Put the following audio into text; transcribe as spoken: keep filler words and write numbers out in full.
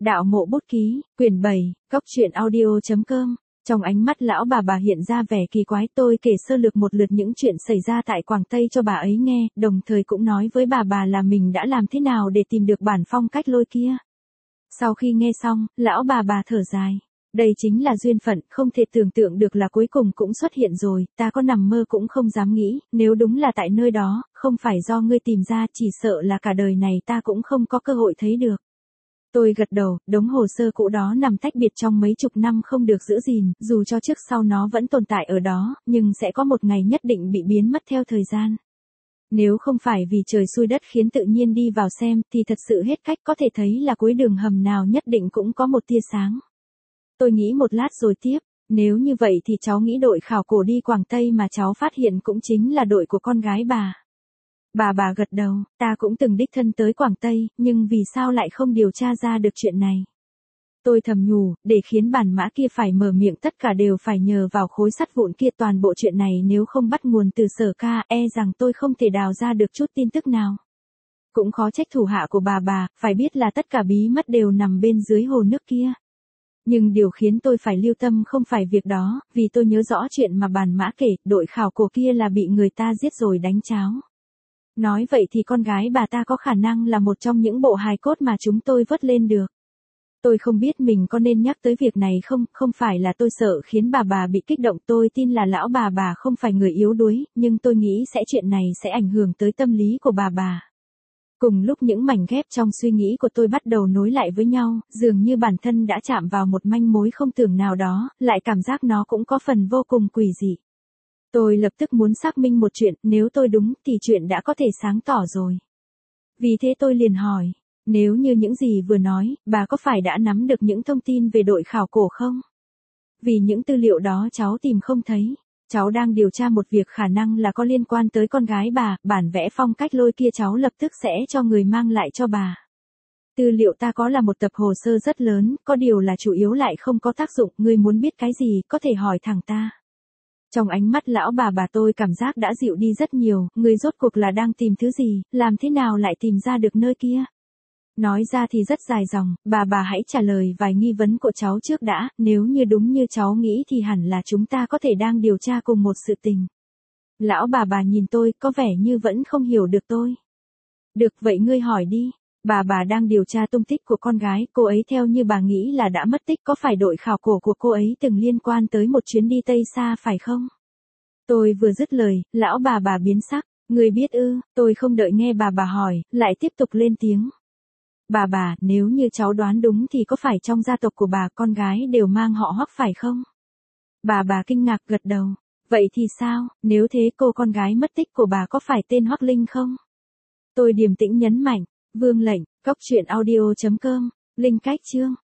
Đạo Mộ Bút Ký, quyển bảy, Cóc Truyện Audio chấm com. Trong ánh mắt lão bà bà hiện ra vẻ kỳ quái, tôi kể sơ lược một lượt những chuyện xảy ra tại Quảng Tây cho bà ấy nghe, đồng thời cũng nói với bà bà là mình đã làm thế nào để tìm được bản phong cách lôi kia. Sau khi nghe xong, lão bà bà thở dài. Đây chính là duyên phận, không thể tưởng tượng được là cuối cùng cũng xuất hiện rồi, ta có nằm mơ cũng không dám nghĩ, nếu đúng là tại nơi đó, không phải do ngươi tìm ra, chỉ sợ là cả đời này ta cũng không có cơ hội thấy được. Tôi gật đầu, đống hồ sơ cũ đó nằm tách biệt trong mấy chục năm không được giữ gìn, dù cho trước sau nó vẫn tồn tại ở đó, nhưng sẽ có một ngày nhất định bị biến mất theo thời gian. Nếu không phải vì trời xui đất khiến tự nhiên đi vào xem, thì thật sự hết cách, có thể thấy là cuối đường hầm nào nhất định cũng có một tia sáng. Tôi nghĩ một lát rồi tiếp, nếu như vậy thì cháu nghĩ đội khảo cổ đi Quảng Tây mà cháu phát hiện cũng chính là đội của con gái bà. Bà bà gật đầu, ta cũng từng đích thân tới Quảng Tây, nhưng vì sao lại không điều tra ra được chuyện này? Tôi thầm nhủ, để khiến bản mã kia phải mở miệng tất cả đều phải nhờ vào khối sắt vụn kia, toàn bộ chuyện này nếu không bắt nguồn từ Sở Ca, e rằng tôi không thể đào ra được chút tin tức nào. Cũng khó trách thủ hạ của bà bà, phải biết là tất cả bí mật đều nằm bên dưới hồ nước kia. Nhưng điều khiến tôi phải lưu tâm không phải việc đó, vì tôi nhớ rõ chuyện mà bản mã kể, đội khảo cổ kia là bị người ta giết rồi đánh cháo. Nói vậy thì con gái bà ta có khả năng là một trong những bộ hài cốt mà chúng tôi vớt lên được. Tôi không biết mình có nên nhắc tới việc này không, không phải là tôi sợ khiến bà bà bị kích động, tôi tin là lão bà bà không phải người yếu đuối, nhưng tôi nghĩ sẽ chuyện này sẽ ảnh hưởng tới tâm lý của bà bà. Cùng lúc những mảnh ghép trong suy nghĩ của tôi bắt đầu nối lại với nhau, dường như bản thân đã chạm vào một manh mối không tưởng nào đó, lại cảm giác nó cũng có phần vô cùng quỷ dị. Tôi lập tức muốn xác minh một chuyện, nếu tôi đúng thì chuyện đã có thể sáng tỏ rồi. Vì thế tôi liền hỏi, nếu như những gì vừa nói, bà có phải đã nắm được những thông tin về đội khảo cổ không? Vì những tư liệu đó cháu tìm không thấy. Cháu đang điều tra một việc khả năng là có liên quan tới con gái bà, bản vẽ phong cách lôi kia cháu lập tức sẽ cho người mang lại cho bà. Tư liệu ta có là một tập hồ sơ rất lớn, có điều là chủ yếu lại không có tác dụng, ngươi muốn biết cái gì, có thể hỏi thẳng ta. Trong ánh mắt lão bà bà tôi cảm giác đã dịu đi rất nhiều, ngươi rốt cuộc là đang tìm thứ gì, làm thế nào lại tìm ra được nơi kia? Nói ra thì rất dài dòng, bà bà hãy trả lời vài nghi vấn của cháu trước đã, nếu như đúng như cháu nghĩ thì hẳn là chúng ta có thể đang điều tra cùng một sự tình. Lão bà bà nhìn tôi, có vẻ như vẫn không hiểu được tôi. Được, vậy ngươi hỏi đi. Bà bà đang điều tra tung tích của con gái, cô ấy theo như bà nghĩ là đã mất tích, có phải đội khảo cổ của cô ấy từng liên quan tới một chuyến đi Tây xa phải không? Tôi vừa dứt lời, lão bà bà biến sắc, ngươi biết ư? Tôi không đợi nghe bà bà hỏi, lại tiếp tục lên tiếng. Bà bà, nếu như cháu đoán đúng thì có phải trong gia tộc của bà con gái đều mang họ Hoắc phải không? Bà bà kinh ngạc gật đầu. Vậy thì sao, nếu thế cô con gái mất tích của bà có phải tên Hoắc Linh không? Tôi điềm tĩnh nhấn mạnh, vương lệnh, cóc truyện audio chấm com, link cách chương.